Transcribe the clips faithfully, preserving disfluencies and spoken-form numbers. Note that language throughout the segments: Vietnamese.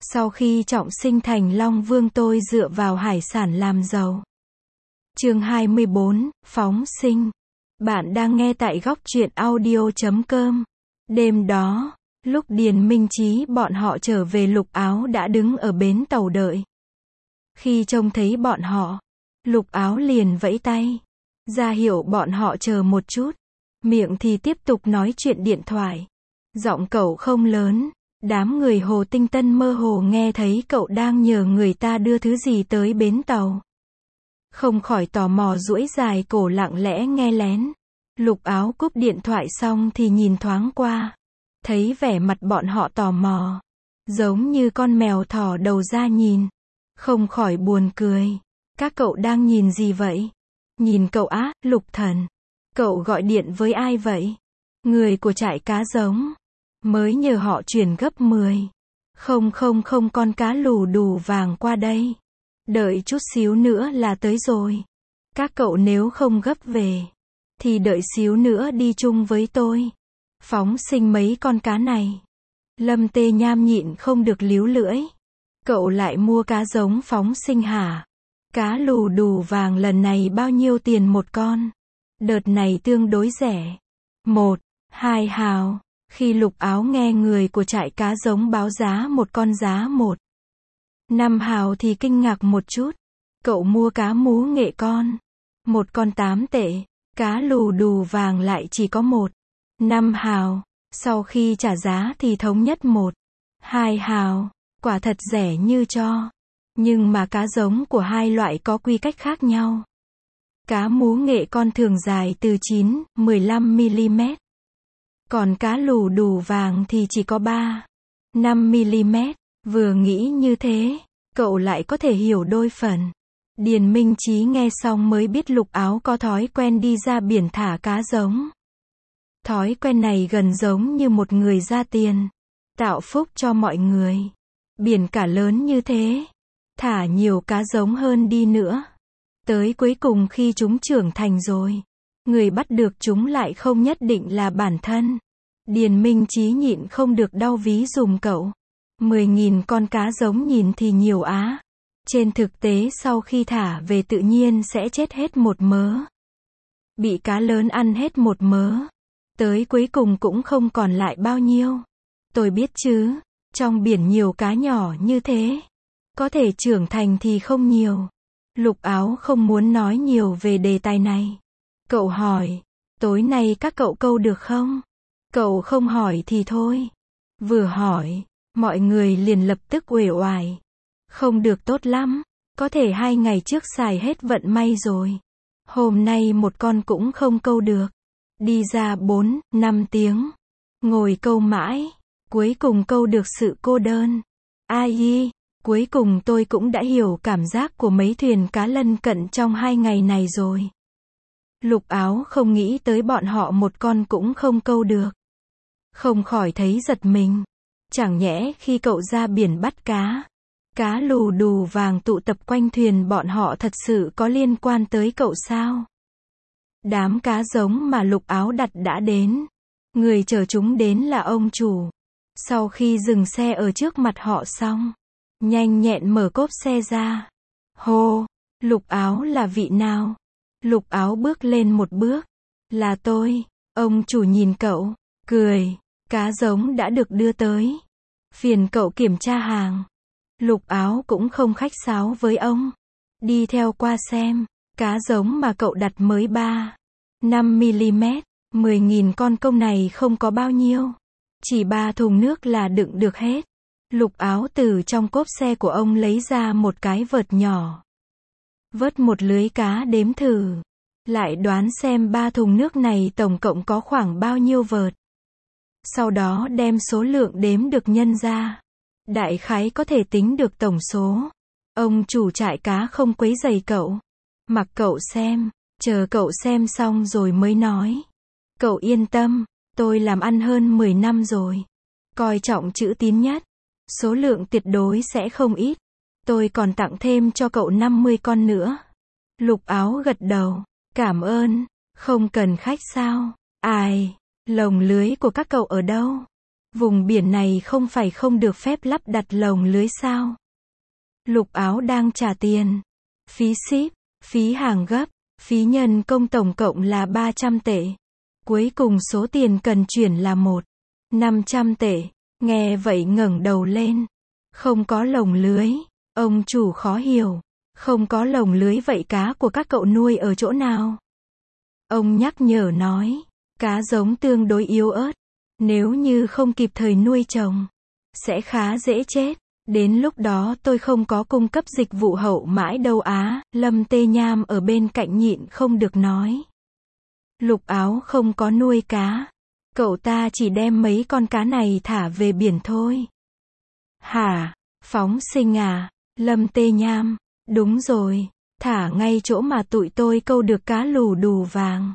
Sau khi trọng sinh thành Long Vương tôi dựa vào hải sản làm giàu. Chương hai mươi bốn, Phóng sinh. Bạn đang nghe tại góc truyện audio chấm com. Đêm đó, lúc Điền Minh Chí bọn họ trở về, Lục Áo đã đứng ở bến tàu đợi. Khi trông thấy bọn họ, Lục Áo liền vẫy tay, ra hiệu bọn họ chờ một chút. Miệng thì tiếp tục nói chuyện điện thoại. Giọng cậu không lớn. Đám người Hồ Tinh Tân mơ hồ nghe thấy cậu đang nhờ người ta đưa thứ gì tới bến tàu. Không khỏi tò mò duỗi dài cổ lặng lẽ nghe lén. Lục Áo cúp điện thoại xong thì nhìn thoáng qua. Thấy vẻ mặt bọn họ tò mò. Giống như con mèo thò đầu ra nhìn. Không khỏi buồn cười. Các cậu đang nhìn gì vậy? Nhìn cậu á, Lục Thần. Cậu gọi điện với ai vậy? Người của trại cá giống. Mới nhờ họ chuyển gấp mười. Không không không con cá lù đù vàng qua đây. Đợi chút xíu nữa là tới rồi. Các cậu nếu không gấp về, thì đợi xíu nữa đi chung với tôi. Phóng sinh mấy con cá này. Lâm Tê Nham nhịn không được líu lưỡi. Cậu lại mua cá giống phóng sinh hả? Cá lù đù vàng lần này bao nhiêu tiền một con? Đợt này tương đối rẻ. Một, hai hào. Khi Lục Áo nghe người của trại cá giống báo giá một con giá một, năm hào thì kinh ngạc một chút. Cậu mua cá mú nghệ con. Một con tám tệ. Cá lù đù vàng lại chỉ có một, năm hào. Sau khi trả giá thì thống nhất một, hai hào. Quả thật rẻ như cho. Nhưng mà cá giống của hai loại có quy cách khác nhau. Cá mú nghệ con thường dài từ chín, mười lăm mi-li-mét. Còn cá lù đù vàng thì chỉ có ba, năm mi-li-mét. Vừa nghĩ như thế, cậu lại có thể hiểu đôi phần. Điền Minh Chí nghe xong mới biết Lục Áo có thói quen đi ra biển thả cá giống. Thói quen này gần giống như một người ra tiền, tạo phúc cho mọi người. Biển cả lớn như thế, thả nhiều cá giống hơn đi nữa. Tới cuối cùng khi chúng trưởng thành rồi, người bắt được chúng lại không nhất định là bản thân. Điền Minh Chí nhịn không được đau ví dùm cậu. Mười nghìn con cá giống nhìn thì nhiều á. Trên thực tế sau khi thả về tự nhiên sẽ chết hết một mớ. Bị cá lớn ăn hết một mớ. Tới cuối cùng cũng không còn lại bao nhiêu. Tôi biết chứ, trong biển nhiều cá nhỏ như thế. Có thể trưởng thành thì không nhiều. Lục Áo không muốn nói nhiều về đề tài này. Cậu hỏi, tối nay các cậu câu được không? Cậu không hỏi thì thôi. Vừa hỏi, mọi người liền lập tức uể oải. Không được tốt lắm, có thể hai ngày trước xài hết vận may rồi. Hôm nay một con cũng không câu được. Đi ra bốn, năm tiếng. Ngồi câu mãi, cuối cùng câu được sự cô đơn. Ai, cuối cùng tôi cũng đã hiểu cảm giác của mấy thuyền cá lân cận trong hai ngày này rồi. Lục Áo không nghĩ tới bọn họ một con cũng không câu được. Không khỏi thấy giật mình. Chẳng nhẽ khi cậu ra biển bắt cá, cá lù đù vàng tụ tập quanh thuyền bọn họ thật sự có liên quan tới cậu sao? Đám cá giống mà Lục Áo đặt đã đến. Người chở chúng đến là ông chủ. Sau khi dừng xe ở trước mặt họ xong, nhanh nhẹn mở cốp xe ra. Hô, Lục Áo là vị nào? Lục Áo bước lên một bước. Là tôi. Ông chủ nhìn cậu, cười. Cá giống đã được đưa tới. Phiền cậu kiểm tra hàng. Lục Áo cũng không khách sáo với ông. Đi theo qua xem. Cá giống mà cậu đặt mới ba, năm mi-li-mét. Mười nghìn con công này không có bao nhiêu. Chỉ ba thùng nước là đựng được hết. Lục Áo từ trong cốp xe của ông lấy ra một cái vợt nhỏ. Vớt một lưới cá đếm thử. Lại đoán xem ba thùng nước này tổng cộng có khoảng bao nhiêu vợt. Sau đó đem số lượng đếm được nhân ra. Đại khái có thể tính được tổng số. Ông chủ trại cá không quấy rầy cậu. Mặc cậu xem. Chờ cậu xem xong rồi mới nói. Cậu yên tâm. Tôi làm ăn hơn mười năm rồi. Coi trọng chữ tín nhất. Số lượng tuyệt đối sẽ không ít. Tôi còn tặng thêm cho cậu năm mươi con nữa. Lục Áo gật đầu. Cảm ơn. Không cần khách sao? Ai? Lồng lưới của các cậu ở đâu? Vùng biển này không phải không được phép lắp đặt lồng lưới sao? Lục Áo đang trả tiền. Phí ship, phí hàng gấp, phí nhân công tổng cộng là ba trăm tệ. Cuối cùng số tiền cần chuyển là một nghìn năm trăm tệ. Nghe vậy ngẩng đầu lên. Không có lồng lưới. Ông chủ khó hiểu. Không có lồng lưới vậy cá của các cậu nuôi ở chỗ nào? Ông nhắc nhở nói. Cá giống tương đối yếu ớt. Nếu như không kịp thời nuôi trồng, sẽ khá dễ chết. Đến lúc đó tôi không có cung cấp dịch vụ hậu mãi đâu á. Lâm Tê Nham ở bên cạnh nhịn không được nói. Lục Áo không có nuôi cá. Cậu ta chỉ đem mấy con cá này thả về biển thôi. Hả? Phóng sinh à? Lâm Tê Nham. Đúng rồi. Thả ngay chỗ mà tụi tôi câu được cá lù đù vàng.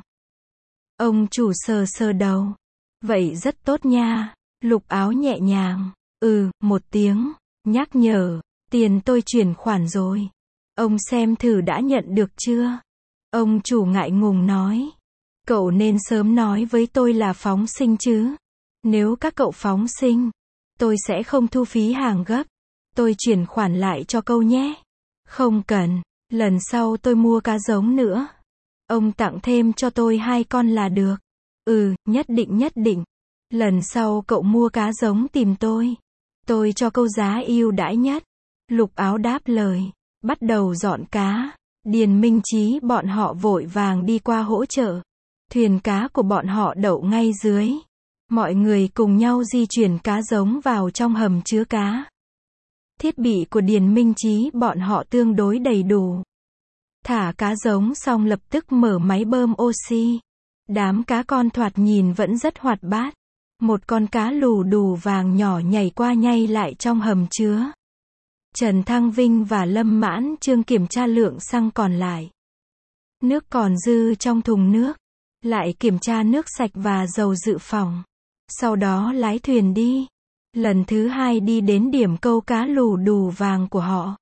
Ông chủ sờ sờ đầu. Vậy rất tốt nha. Lục Áo nhẹ nhàng. Ừ, một tiếng. Nhắc nhở. Tiền tôi chuyển khoản rồi. Ông xem thử đã nhận được chưa? Ông chủ ngại ngùng nói. Cậu nên sớm nói với tôi là phóng sinh chứ. Nếu các cậu phóng sinh, tôi sẽ không thu phí hàng gấp. Tôi chuyển khoản lại cho câu nhé. Không cần. Lần sau tôi mua cá giống nữa. Ông tặng thêm cho tôi hai con là được. Ừ, nhất định nhất định. Lần sau cậu mua cá giống tìm tôi. Tôi cho câu giá ưu đãi nhất. Lục Áo đáp lời. Bắt đầu dọn cá. Điền Minh Chí bọn họ vội vàng đi qua hỗ trợ. Thuyền cá của bọn họ đậu ngay dưới. Mọi người cùng nhau di chuyển cá giống vào trong hầm chứa cá. Thiết bị của Điền Minh Chí bọn họ tương đối đầy đủ. Thả cá giống xong lập tức mở máy bơm oxy. Đám cá con thoạt nhìn vẫn rất hoạt bát. Một con cá lù đù vàng nhỏ nhảy qua nhảy lại trong hầm chứa. Trần Thăng Vinh và Lâm Mãn Trương kiểm tra lượng xăng còn lại. Nước còn dư trong thùng nước. Lại kiểm tra nước sạch và dầu dự phòng. Sau đó lái thuyền đi. Lần thứ hai đi đến điểm câu cá lù đù vàng của họ.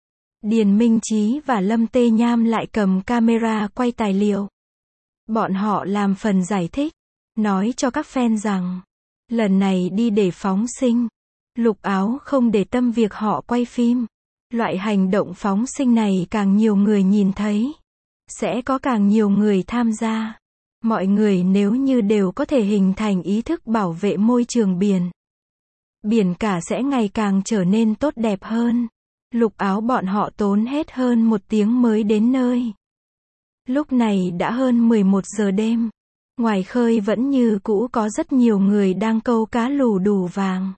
Điền Minh Chí và Lâm Tê Nham lại cầm camera quay tài liệu. Bọn họ làm phần giải thích. Nói cho các fan rằng. Lần này đi để phóng sinh. Lục Áo không để tâm việc họ quay phim. Loại hành động phóng sinh này càng nhiều người nhìn thấy. Sẽ có càng nhiều người tham gia. Mọi người nếu như đều có thể hình thành ý thức bảo vệ môi trường biển. Biển cả sẽ ngày càng trở nên tốt đẹp hơn. Lục Áo bọn họ tốn hết hơn một tiếng mới đến nơi. Lúc này đã hơn mười một giờ đêm. Ngoài khơi vẫn như cũ có rất nhiều người đang câu cá lù đù vàng.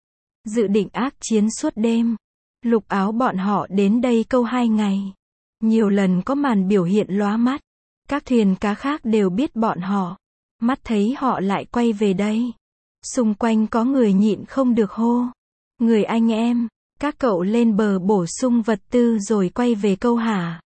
Dự định ác chiến suốt đêm. Lục Áo bọn họ đến đây câu hai ngày. Nhiều lần có màn biểu hiện lóa mắt. Các thuyền cá khác đều biết bọn họ. Mắt thấy họ lại quay về đây. Xung quanh có người nhịn không được hô. Người anh em, các cậu lên bờ bổ sung vật tư rồi quay về câu hả?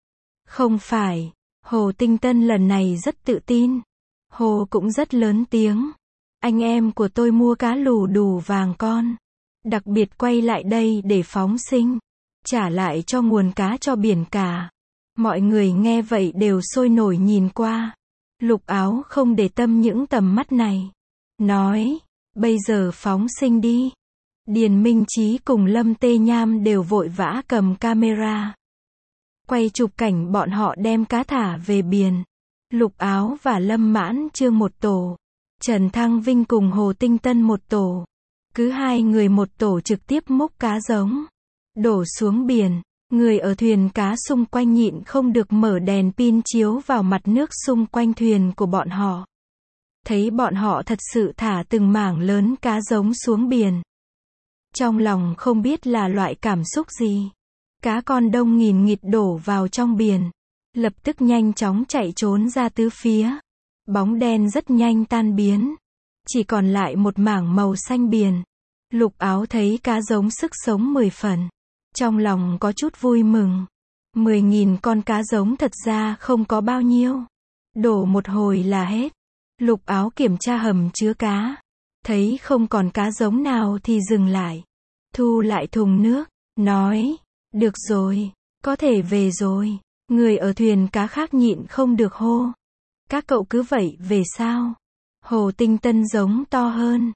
Không phải. Hồ Tinh Tân lần này rất tự tin. Hồ cũng rất lớn tiếng. Anh em của tôi mua cá lù đù vàng con. Đặc biệt quay lại đây để phóng sinh. Trả lại cho nguồn cá cho biển cả. Mọi người nghe vậy đều sôi nổi nhìn qua. Lục Áo không để tâm những tầm mắt này. Nói, bây giờ phóng sinh đi. Điền Minh Chí cùng Lâm Tê Nham đều vội vã cầm camera. Quay chụp cảnh bọn họ đem cá thả về biển. Lục Áo và Lâm Mãn Trương một tổ. Trần Thăng Vinh cùng Hồ Tinh Tân một tổ. Cứ hai người một tổ trực tiếp múc cá giống. Đổ xuống biển. Người ở thuyền cá xung quanh nhịn không được mở đèn pin chiếu vào mặt nước xung quanh thuyền của bọn họ. Thấy bọn họ thật sự thả từng mảng lớn cá giống xuống biển. Trong lòng không biết là loại cảm xúc gì. Cá con đông nghìn nghịt đổ vào trong biển. Lập tức nhanh chóng chạy trốn ra tứ phía. Bóng đen rất nhanh tan biến. Chỉ còn lại một mảng màu xanh biển. Lục Áo thấy cá giống sức sống mười phần. Trong lòng có chút vui mừng. Mười nghìn con cá giống thật ra không có bao nhiêu. Đổ một hồi là hết. Lục Áo kiểm tra hầm chứa cá. Thấy không còn cá giống nào thì dừng lại. Thu lại thùng nước. Nói. Được rồi. Có thể về rồi. Người ở thuyền cá khác nhịn không được hô. Các cậu cứ vậy về sao? Hồ Tinh Tân giống to hơn.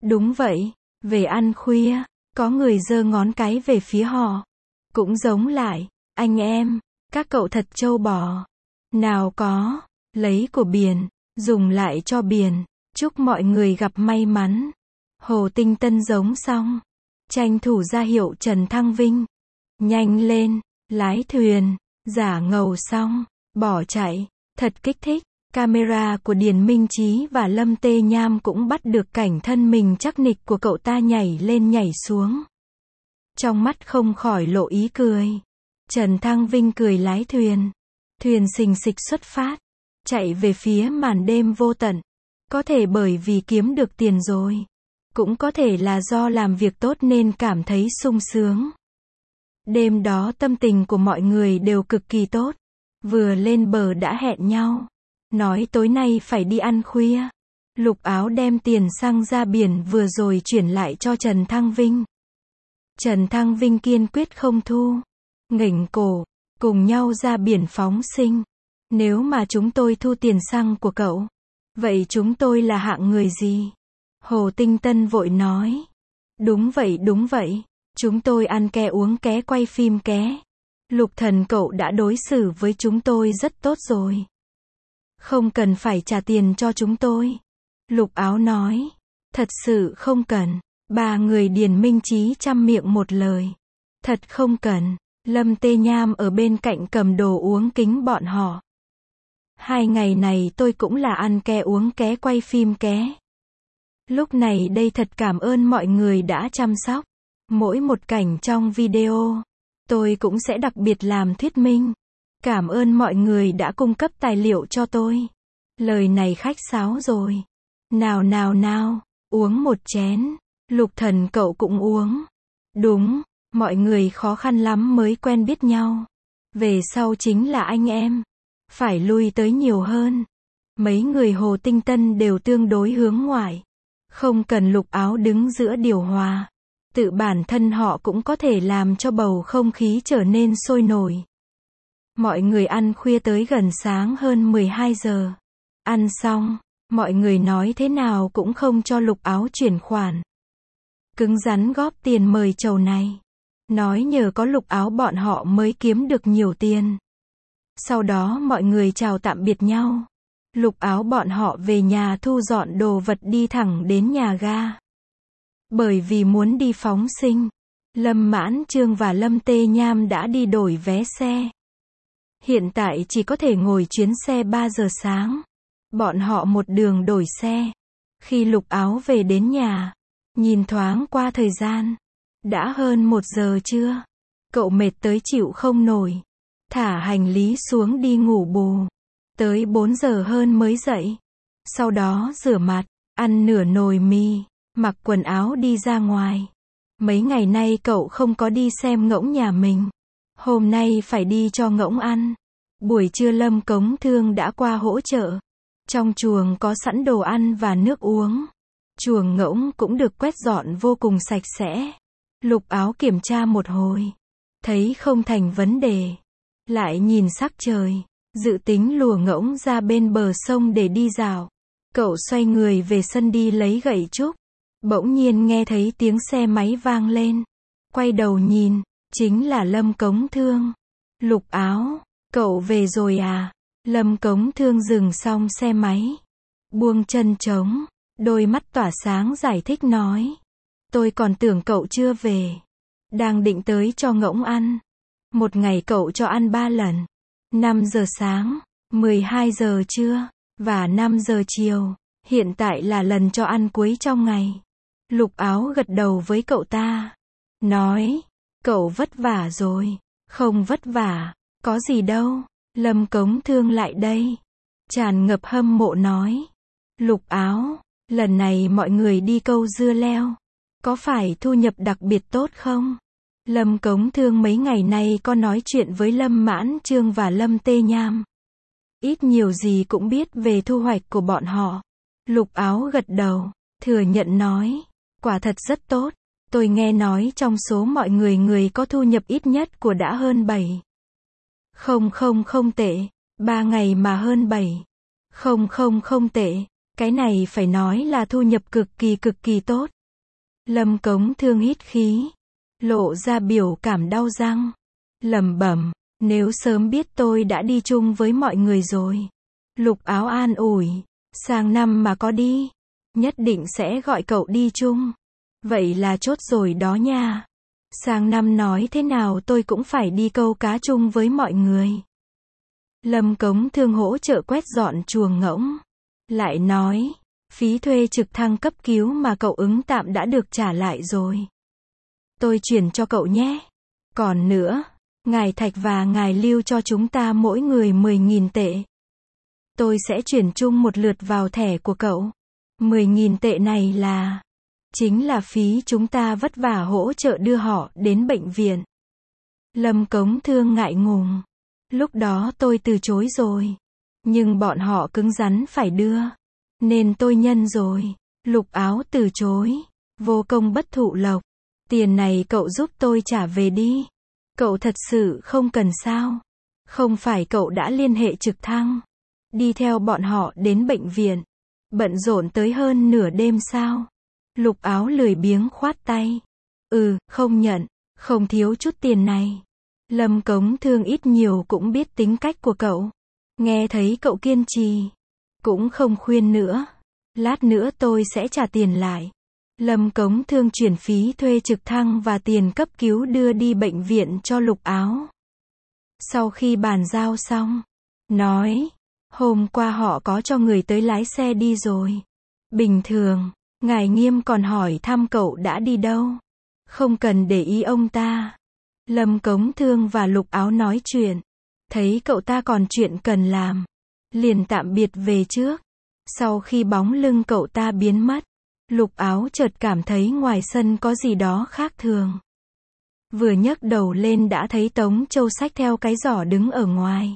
Đúng vậy, về ăn khuya, có người giơ ngón cái về phía họ. Cũng giống lại, anh em, các cậu thật trâu bò. Nào có, lấy của biển, dùng lại cho biển. Chúc mọi người gặp may mắn. Hồ Tinh Tân giống xong, tranh thủ ra hiệu Trần Thăng Vinh. Nhanh lên, lái thuyền, giả ngầu xong, bỏ chạy, thật kích thích. Camera của Điền Minh Chí và Lâm Tê Nham cũng bắt được cảnh thân mình chắc nịch của cậu ta nhảy lên nhảy xuống. Trong mắt không khỏi lộ ý cười. Trần Thăng Vinh cười lái thuyền. Thuyền xình xịch xuất phát, chạy về phía màn đêm vô tận. Có thể bởi vì kiếm được tiền rồi. Cũng có thể là do làm việc tốt nên cảm thấy sung sướng. Đêm đó tâm tình của mọi người đều cực kỳ tốt. Vừa lên bờ đã hẹn nhau. Nói tối nay phải đi ăn khuya. Lục Áo đem tiền xăng ra biển vừa rồi chuyển lại cho Trần Thăng Vinh. Trần Thăng Vinh kiên quyết không thu. Nghỉnh cổ, cùng nhau ra biển phóng sinh. Nếu mà chúng tôi thu tiền xăng của cậu, vậy chúng tôi là hạng người gì? Hồ Tinh Tân vội nói. Đúng vậy đúng vậy, chúng tôi ăn ké uống ké quay phim ké. Lục Thần cậu đã đối xử với chúng tôi rất tốt rồi. Không cần phải trả tiền cho chúng tôi. Lục Áo nói. Thật sự không cần. Ba người Điền Minh Chí chăm miệng một lời. Thật không cần. Lâm Tê Nham ở bên cạnh cầm đồ uống kính bọn họ. Hai ngày này tôi cũng là ăn ké uống ké quay phim ké. Lúc này đây thật cảm ơn mọi người đã chăm sóc. Mỗi một cảnh trong video, tôi cũng sẽ đặc biệt làm thuyết minh. Cảm ơn mọi người đã cung cấp tài liệu cho tôi. Lời này khách sáo rồi. Nào nào nào, uống một chén. Lục Thần cậu cũng uống. Đúng, mọi người khó khăn lắm mới quen biết nhau. Về sau chính là anh em. Phải lui tới nhiều hơn. Mấy người Hồ Tinh Tân đều tương đối hướng ngoại. Không cần Lục Áo đứng giữa điều hòa. Tự bản thân họ cũng có thể làm cho bầu không khí trở nên sôi nổi. Mọi người ăn khuya tới gần sáng hơn mười hai giờ. Ăn xong, mọi người nói thế nào cũng không cho Lục Áo chuyển khoản. Cứng rắn góp tiền mời chầu này. Nói nhờ có Lục Áo bọn họ mới kiếm được nhiều tiền. Sau đó mọi người chào tạm biệt nhau. Lục Áo bọn họ về nhà thu dọn đồ vật đi thẳng đến nhà ga. Bởi vì muốn đi phóng sinh, Lâm Mãn Trương và Lâm Tê Nham đã đi đổi vé xe. Hiện tại chỉ có thể ngồi chuyến xe ba giờ sáng. Bọn họ một đường đổi xe. Khi Lục Áo về đến nhà, nhìn thoáng qua thời gian. Đã hơn một giờ trưa. Cậu mệt tới chịu không nổi. Thả hành lý xuống đi ngủ bù. Tới bốn giờ hơn mới dậy. Sau đó rửa mặt, ăn nửa nồi mì, mặc quần áo đi ra ngoài. Mấy ngày nay cậu không có đi xem ngỗng nhà mình. Hôm nay phải đi cho ngỗng ăn. Buổi trưa Lâm Cống Thương đã qua hỗ trợ. Trong chuồng có sẵn đồ ăn và nước uống. Chuồng ngỗng cũng được quét dọn vô cùng sạch sẽ. Lục Áo kiểm tra một hồi. Thấy không thành vấn đề. Lại nhìn sắc trời. Dự tính lùa ngỗng ra bên bờ sông để đi dạo. Cậu xoay người về sân đi lấy gậy trúc. Bỗng nhiên nghe thấy tiếng xe máy vang lên. Quay đầu nhìn, chính là Lâm Cống Thương. Lục Áo, cậu về rồi à? Lâm Cống Thương dừng xong xe máy. Buông chân trống, đôi mắt tỏa sáng giải thích nói. Tôi còn tưởng cậu chưa về. Đang định tới cho ngỗng ăn. Một ngày cậu cho ăn ba lần. năm giờ sáng, mười hai giờ trưa, và năm giờ chiều. Hiện tại là lần cho ăn cuối trong ngày. Lục Áo gật đầu với cậu ta. Nói, cậu vất vả rồi. Không vất vả, có gì đâu. Lâm Cống Thương lại đây. Tràn ngập hâm mộ nói. Lục Áo, lần này mọi người đi câu dưa leo. Có phải thu nhập đặc biệt tốt không? Lâm Cống Thương mấy ngày nay có nói chuyện với Lâm Mãn Trương và Lâm Tê Nham. Ít nhiều gì cũng biết về thu hoạch của bọn họ. Lục Áo gật đầu, thừa nhận nói. Quả thật rất tốt. Tôi nghe nói trong số mọi người người có thu nhập ít nhất của đã hơn bảy. Không không không tệ. Ba ngày mà hơn bảy. Không không không tệ. Cái này phải nói là thu nhập cực kỳ cực kỳ tốt. Lâm Cống Thương hít khí, lộ ra biểu cảm đau răng, lẩm bẩm, nếu sớm biết tôi đã đi chung với mọi người rồi. Lục Áo an ủi, sang năm mà có đi, nhất định sẽ gọi cậu đi chung. Vậy là chốt rồi đó nha. Sang năm nói thế nào tôi cũng phải đi câu cá chung với mọi người. Lâm Cống Thương hỗ trợ quét dọn chuồng ngỗng. Lại nói, phí thuê trực thăng cấp cứu mà cậu ứng tạm đã được trả lại rồi. Tôi chuyển cho cậu nhé. Còn nữa, ngài Thạch và ngài Lưu cho chúng ta mỗi người mười nghìn tệ. Tôi sẽ chuyển chung một lượt vào thẻ của cậu. mười nghìn tệ này là... chính là phí chúng ta vất vả hỗ trợ đưa họ đến bệnh viện. Lâm Cống Thương ngại ngùng. Lúc đó tôi từ chối rồi. Nhưng bọn họ cứng rắn phải đưa. Nên tôi nhân rồi. Lục Áo từ chối. Vô công bất thụ lộc. Tiền này cậu giúp tôi trả về đi. Cậu thật sự không cần sao? Không phải cậu đã liên hệ trực thăng, đi theo bọn họ đến bệnh viện, bận rộn tới hơn nửa đêm sao? Lục Áo lười biếng khoát tay. Ừ, không nhận, không thiếu chút tiền này. Lâm Cống Thương ít nhiều cũng biết tính cách của cậu. Nghe thấy cậu kiên trì, cũng không khuyên nữa. Lát nữa tôi sẽ trả tiền lại. Lâm Cống Thương chuyển phí thuê trực thăng và tiền cấp cứu đưa đi bệnh viện cho Lục Áo. Sau khi bàn giao xong, nói, hôm qua họ có cho người tới lái xe đi rồi. Bình thường, ngài Nghiêm còn hỏi thăm cậu đã đi đâu. Không cần để ý ông ta. Lâm Cống Thương và Lục Áo nói chuyện. Thấy cậu ta còn chuyện cần làm, liền tạm biệt về trước. Sau khi bóng lưng cậu ta biến mất, Lục Áo chợt cảm thấy ngoài sân có gì đó khác thường. Vừa nhấc đầu lên đã thấy Tống Châu xách theo cái giỏ đứng ở ngoài.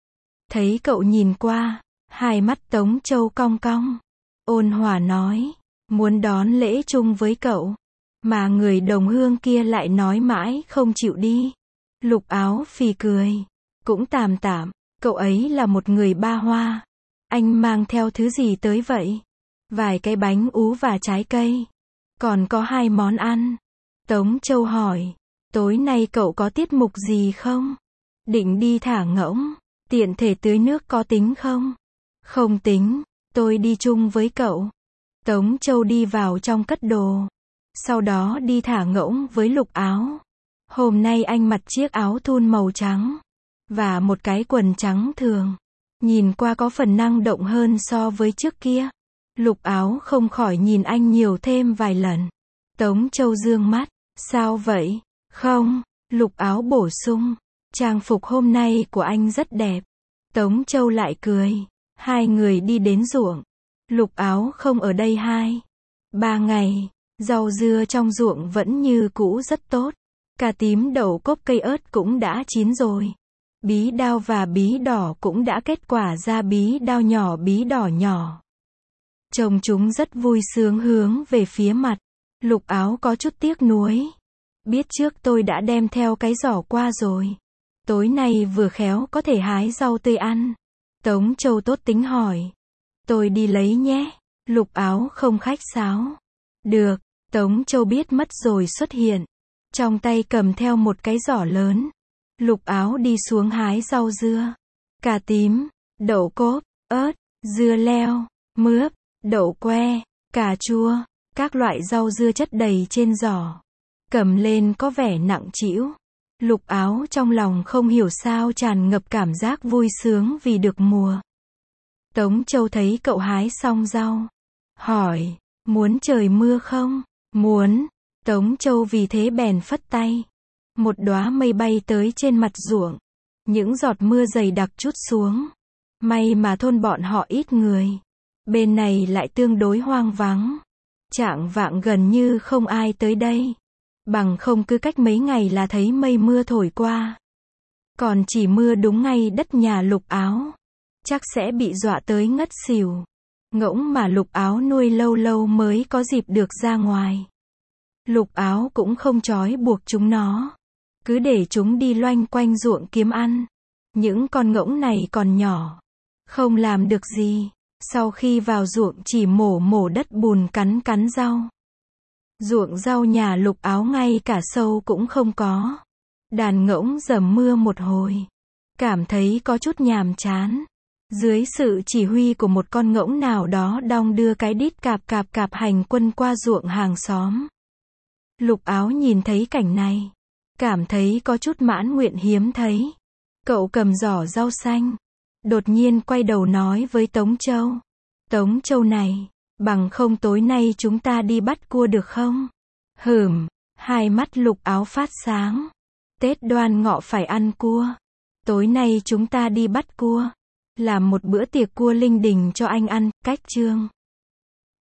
Thấy cậu nhìn qua, hai mắt Tống Châu cong cong. Ôn hòa nói, muốn đón lễ chung với cậu. Mà người đồng hương kia lại nói mãi không chịu đi. Lục Áo phì cười. Cũng tạm tạm, cậu ấy là một người ba hoa. Anh mang theo thứ gì tới vậy? Vài cái bánh ú và trái cây. Còn có hai món ăn. Tống Châu hỏi, tối nay cậu có tiết mục gì không? Định đi thả ngỗng, tiện thể tưới nước có tính không? Không tính, tôi đi chung với cậu. Tống Châu đi vào trong cất đồ. Sau đó đi thả ngỗng với Lục Áo. Hôm nay anh mặc chiếc áo thun màu trắng và một cái quần trắng thường. Nhìn qua có phần năng động hơn so với trước kia. Lục Áo không khỏi nhìn anh nhiều thêm vài lần. Tống Châu dương mắt, sao vậy? Không, Lục Áo bổ sung, trang phục hôm nay của anh rất đẹp. Tống Châu lại cười. Hai người đi đến ruộng. Lục Áo không ở đây hai, ba ngày. Rau dưa trong ruộng vẫn như cũ rất tốt. Cà tím đậu cốp cây ớt cũng đã chín rồi. Bí đao và bí đỏ cũng đã kết quả ra bí đao nhỏ bí đỏ nhỏ. Trông chúng rất vui sướng hướng về phía mặt. Lục Áo có chút tiếc nuối. Biết trước tôi đã đem theo cái giỏ qua rồi. Tối nay vừa khéo có thể hái rau tươi ăn. Tống Châu tốt tính hỏi. Tôi đi lấy nhé. Lục Áo không khách sáo. Được. Tống Châu biết mất rồi xuất hiện. Trong tay cầm theo một cái giỏ lớn. Lục Áo đi xuống hái rau dưa, cà tím, đậu cốp, ớt, dưa leo, mướp, đậu que, cà chua, các loại rau dưa chất đầy trên giỏ. Cầm lên có vẻ nặng trĩu. Lục Áo trong lòng không hiểu sao tràn ngập cảm giác vui sướng vì được mùa. Tống Châu thấy cậu hái xong rau, hỏi, muốn trời mưa không? Muốn. Tống Châu vì thế bèn phất tay. Một đóa mây bay tới trên mặt ruộng. Những giọt mưa dày đặc trút xuống. May mà thôn bọn họ ít người. Bên này lại tương đối hoang vắng. Chạng vạng gần như không ai tới đây. Bằng không cứ cách mấy ngày là thấy mây mưa thổi qua. Còn chỉ mưa đúng ngay đất nhà Lục Áo. Chắc sẽ bị dọa tới ngất xỉu. Ngỗng mà Lục Áo nuôi lâu lâu mới có dịp được ra ngoài. Lục Áo cũng không trói buộc chúng nó. Cứ để chúng đi loanh quanh ruộng kiếm ăn. Những con ngỗng này còn nhỏ. Không làm được gì. Sau khi vào ruộng chỉ mổ mổ đất bùn cắn cắn rau. Ruộng rau nhà Lục Áo ngay cả sâu cũng không có. Đàn ngỗng dầm mưa một hồi. Cảm thấy có chút nhàm chán. Dưới sự chỉ huy của một con ngỗng nào đó đong đưa cái đít cạp cạp cạp hành quân qua ruộng hàng xóm. Lục Áo nhìn thấy cảnh này. Cảm thấy có chút mãn nguyện hiếm thấy. Cậu cầm giỏ rau xanh. Đột nhiên quay đầu nói với Tống Châu. Tống Châu này, bằng không tối nay chúng ta đi bắt cua được không? Hửm, hai mắt Lục Áo phát sáng. Tết Đoan Ngọ phải ăn cua. Tối nay chúng ta đi bắt cua. Làm một bữa tiệc cua linh đình cho anh ăn, cách chương.